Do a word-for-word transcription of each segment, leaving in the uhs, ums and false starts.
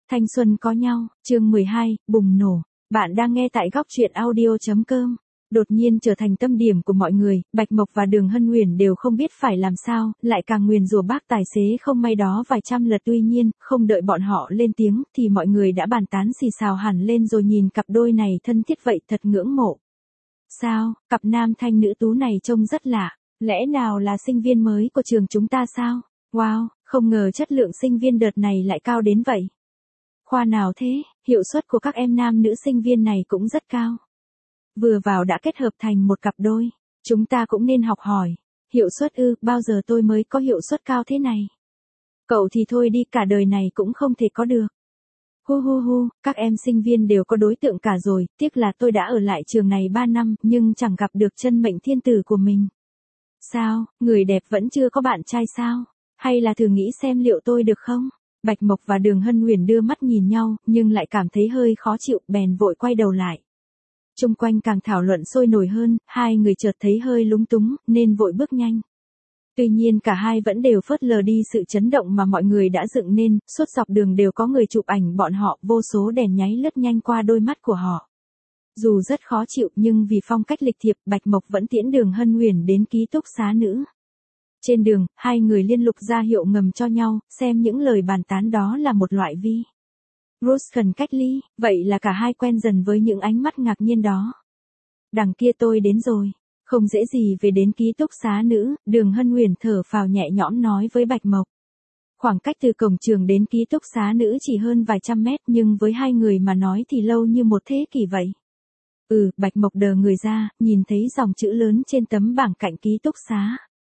Thanh xuân có nhau, chương mười hai, bùng nổ. Bạn đang nghe tại góc truyện audio chấm com. Đột nhiên trở thành tâm điểm của mọi người, Bạch Mộc và Đường Hân Huyền đều không biết phải làm sao, lại càng nguyền rủa bác tài xế không may đó vài trăm lượt. Tuy nhiên, không đợi bọn họ lên tiếng, thì mọi người đã bàn tán xì xào hẳn lên rồi nhìn cặp đôi này thân thiết vậy thật ngưỡng mộ. Sao, cặp nam thanh nữ tú này trông rất lạ, lẽ nào là sinh viên mới của trường chúng ta sao? Wow, không ngờ chất lượng sinh viên đợt này lại cao đến vậy. Khoa nào thế, hiệu suất của các em nam nữ sinh viên này cũng rất cao. Vừa vào đã kết hợp thành một cặp đôi, chúng ta cũng nên học hỏi. Hiệu suất ư, bao giờ tôi mới có hiệu suất cao thế này. Cậu thì thôi đi, cả đời này cũng không thể có được. Hu hu hu, các em sinh viên đều có đối tượng cả rồi, tiếc là tôi đã ở lại trường này ba năm nhưng chẳng gặp được chân mệnh thiên tử của mình. Sao, người đẹp vẫn chưa có bạn trai sao? Hay là thử nghĩ xem liệu tôi được không? Bạch Mộc và Đường Hân Huyền đưa mắt nhìn nhau, nhưng lại cảm thấy hơi khó chịu, bèn vội quay đầu lại. Chung quanh càng thảo luận sôi nổi hơn, hai người chợt thấy hơi lúng túng, nên vội bước nhanh. Tuy nhiên cả hai vẫn đều phớt lờ đi sự chấn động mà mọi người đã dựng nên, suốt dọc đường đều có người chụp ảnh bọn họ, vô số đèn nháy lướt nhanh qua đôi mắt của họ. Dù rất khó chịu nhưng vì phong cách lịch thiệp, Bạch Mộc vẫn tiễn Đường Hân Huyền đến ký túc xá nữ. Trên đường, hai người liên tục ra hiệu ngầm cho nhau, xem những lời bàn tán đó là một loại vi. Rose cần cách ly, vậy là cả hai quen dần với những ánh mắt ngạc nhiên đó. Đằng kia tôi đến rồi, không dễ gì về đến ký túc xá nữ, Đường Hân Huyền thở phào nhẹ nhõm nói với Bạch Mộc. Khoảng cách từ cổng trường đến ký túc xá nữ chỉ hơn vài trăm mét nhưng với hai người mà nói thì lâu như một thế kỷ vậy. Ừ, Bạch Mộc đờ người ra, nhìn thấy dòng chữ lớn trên tấm bảng cạnh ký túc xá.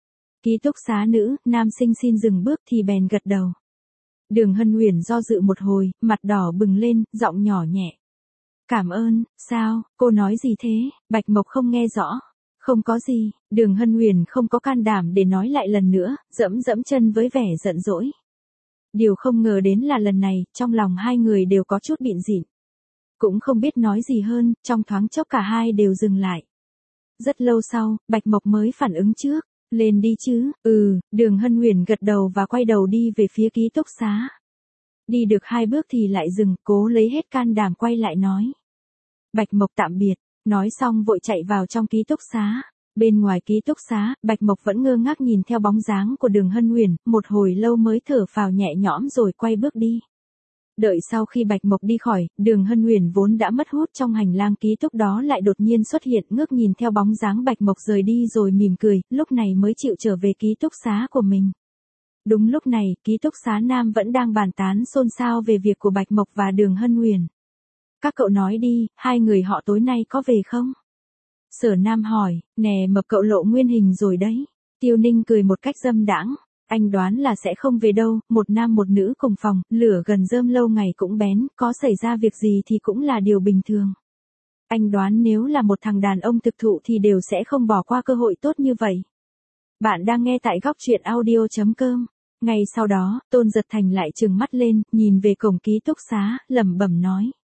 Ký túc xá nữ, nam sinh xin dừng bước thì bèn gật đầu. Đường Hân Huyền do dự một hồi, mặt đỏ bừng lên, giọng nhỏ nhẹ. Cảm ơn, sao, cô nói gì thế? Bạch Mộc không nghe rõ. Không có gì, Đường Hân Huyền không có can đảm để nói lại lần nữa, dẫm dẫm chân với vẻ giận dỗi. Điều không ngờ đến là lần này, trong lòng hai người đều có chút bịn dịn. Cũng không biết nói gì hơn, trong thoáng chốc cả hai đều dừng lại. Rất lâu sau, Bạch Mộc mới phản ứng trước. Lên đi chứ, ừ, Đường Hân Huyền gật đầu và quay đầu đi về phía ký túc xá. Đi được hai bước thì lại dừng, cố lấy hết can đảm quay lại nói. Bạch Mộc tạm biệt, nói xong vội chạy vào trong ký túc xá. Bên ngoài ký túc xá, Bạch Mộc vẫn ngơ ngác nhìn theo bóng dáng của Đường Hân Huyền, một hồi lâu mới thở phào nhẹ nhõm rồi quay bước đi. Đợi sau khi Bạch Mộc đi khỏi, Đường Hân Huyền vốn đã mất hút trong hành lang ký túc đó lại đột nhiên xuất hiện, ngước nhìn theo bóng dáng Bạch Mộc rời đi rồi mỉm cười, lúc này mới chịu trở về ký túc xá của mình. Đúng lúc này, ký túc xá nam vẫn đang bàn tán xôn xao về việc của Bạch Mộc và Đường Hân Huyền. Các cậu nói đi, hai người họ tối nay có về không? Sở Nam hỏi, nè Mộc cậu lộ nguyên hình rồi đấy. Tiêu Ninh cười một cách dâm đãng. Anh đoán là sẽ không về đâu, một nam một nữ cùng phòng, lửa gần rơm lâu ngày cũng bén, có xảy ra việc gì thì cũng là điều bình thường. Anh đoán nếu là một thằng đàn ông thực thụ thì đều sẽ không bỏ qua cơ hội tốt như vậy. Bạn đang nghe tại góc truyện audio chấm com. Ngay sau đó, Tôn Giật Thành lại trừng mắt lên, nhìn về cổng ký túc xá, lẩm bẩm nói.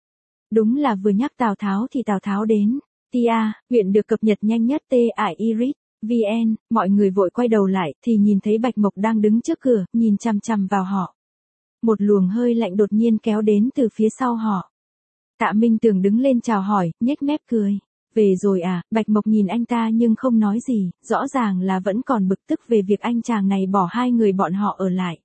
Đúng là vừa nhắc Tào Tháo thì Tào Tháo đến. Tia, huyện được cập nhật nhanh nhất T I Iris. vê en, mọi người vội quay đầu lại, thì nhìn thấy Bạch Mộc đang đứng trước cửa, nhìn chằm chằm vào họ. Một luồng hơi lạnh đột nhiên kéo đến từ phía sau họ. Tạ Minh Tường đứng lên chào hỏi, nhếch mép cười. Về rồi à, Bạch Mộc nhìn anh ta nhưng không nói gì, rõ ràng là vẫn còn bực tức về việc anh chàng này bỏ hai người bọn họ ở lại.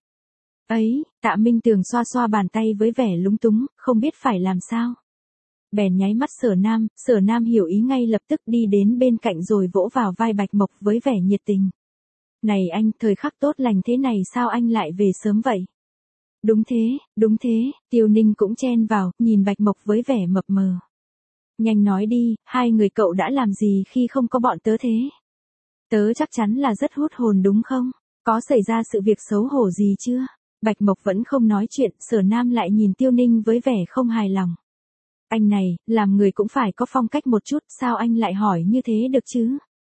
Ấy, Tạ Minh Tường xoa xoa bàn tay với vẻ lúng túng, không biết phải làm sao. Bèn nháy mắt Sở Nam, Sở Nam hiểu ý ngay lập tức đi đến bên cạnh rồi vỗ vào vai Bạch Mộc với vẻ nhiệt tình. Này anh, thời khắc tốt lành thế này sao anh lại về sớm vậy? Đúng thế, đúng thế, Tiêu Ninh cũng chen vào, nhìn Bạch Mộc với vẻ mập mờ. Nhanh nói đi, hai người cậu đã làm gì khi không có bọn tớ thế? Tớ chắc chắn là rất hút hồn đúng không? Có xảy ra sự việc xấu hổ gì chưa? Bạch Mộc vẫn không nói chuyện, Sở Nam lại nhìn Tiêu Ninh với vẻ không hài lòng. Anh này, làm người cũng phải có phong cách một chút, sao anh lại hỏi như thế được chứ?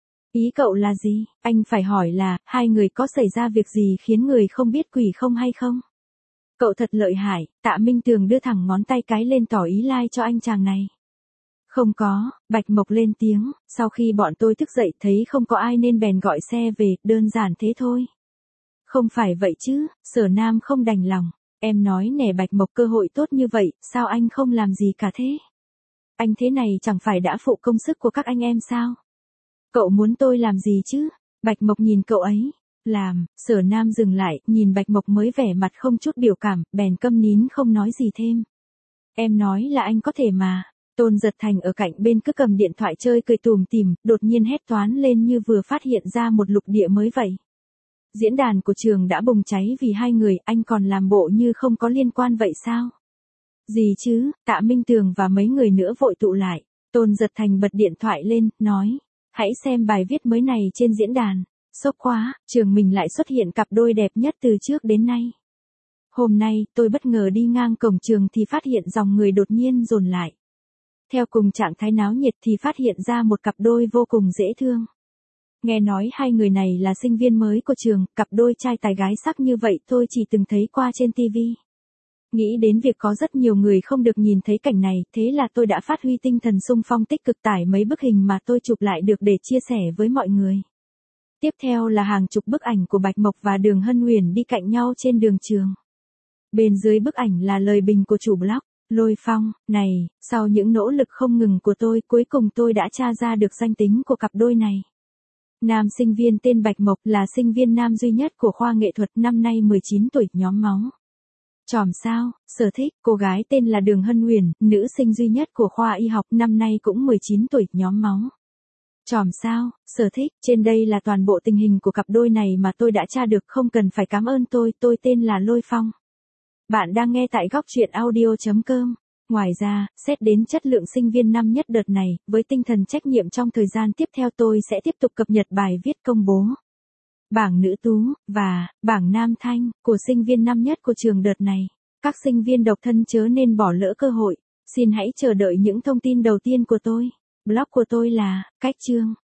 Ý cậu là gì? Anh phải hỏi là, hai người có xảy ra việc gì khiến người không biết quỷ không hay không? Cậu thật lợi hại, Tạ Minh Tường đưa thẳng ngón tay cái lên tỏ ý lai cho anh chàng này. Không có, Bạch Mộc lên tiếng, sau khi bọn tôi thức dậy thấy không có ai nên bèn gọi xe về, đơn giản thế thôi. Không phải vậy chứ, Sở Nam không đành lòng. Em nói nè Bạch Mộc, cơ hội tốt như vậy, sao anh không làm gì cả thế? Anh thế này chẳng phải đã phụ công sức của các anh em sao? Cậu muốn tôi làm gì chứ? Bạch Mộc nhìn cậu ấy. Làm, Sở Nam dừng lại, nhìn Bạch Mộc mới vẻ mặt không chút biểu cảm, bèn câm nín không nói gì thêm. Em nói là anh có thể mà. Tôn Giật Thành ở cạnh bên cứ cầm điện thoại chơi cười tùm tìm, đột nhiên hét toán lên như vừa phát hiện ra một lục địa mới vậy. Diễn đàn của trường đã bùng cháy vì hai người, anh còn làm bộ như không có liên quan vậy sao? Gì chứ? Tạ Minh Tường và mấy người nữa vội tụ lại. Tôn Giật Thành bật điện thoại lên, nói. Hãy xem bài viết mới này trên diễn đàn. Sốc quá, trường mình lại xuất hiện cặp đôi đẹp nhất từ trước đến nay. Hôm nay, tôi bất ngờ đi ngang cổng trường thì phát hiện dòng người đột nhiên dồn lại. Theo cùng trạng thái náo nhiệt thì phát hiện ra một cặp đôi vô cùng dễ thương. Nghe nói hai người này là sinh viên mới của trường, cặp đôi trai tài gái sắc như vậy tôi chỉ từng thấy qua trên ti vi. Nghĩ đến việc có rất nhiều người không được nhìn thấy cảnh này, thế là tôi đã phát huy tinh thần xung phong tích cực tải mấy bức hình mà tôi chụp lại được để chia sẻ với mọi người. Tiếp theo là hàng chục bức ảnh của Bạch Mộc và Đường Hân Huyền đi cạnh nhau trên đường trường. Bên dưới bức ảnh là lời bình của chủ blog, Lôi Phong. Này, sau những nỗ lực không ngừng của tôi, cuối cùng tôi đã tra ra được danh tính của cặp đôi này. Nam sinh viên tên Bạch Mộc là sinh viên nam duy nhất của khoa nghệ thuật, năm nay mười chín tuổi, nhóm máu. Chòm sao, sở thích, cô gái tên là Đường Hân Huyền, nữ sinh duy nhất của khoa y học, năm nay cũng mười chín tuổi, nhóm máu. Chòm sao, sở thích, trên đây là toàn bộ tình hình của cặp đôi này mà tôi đã tra được, không cần phải cảm ơn tôi, tôi tên là Lôi Phong. Bạn đang nghe tại góc truyện audio chấm com. Ngoài ra, xét đến chất lượng sinh viên năm nhất đợt này, với tinh thần trách nhiệm trong thời gian tiếp theo tôi sẽ tiếp tục cập nhật bài viết công bố bảng nữ tú và bảng nam thanh của sinh viên năm nhất của trường đợt này. Các sinh viên độc thân chớ nên bỏ lỡ cơ hội. Xin hãy chờ đợi những thông tin đầu tiên của tôi. Blog của tôi là cách chương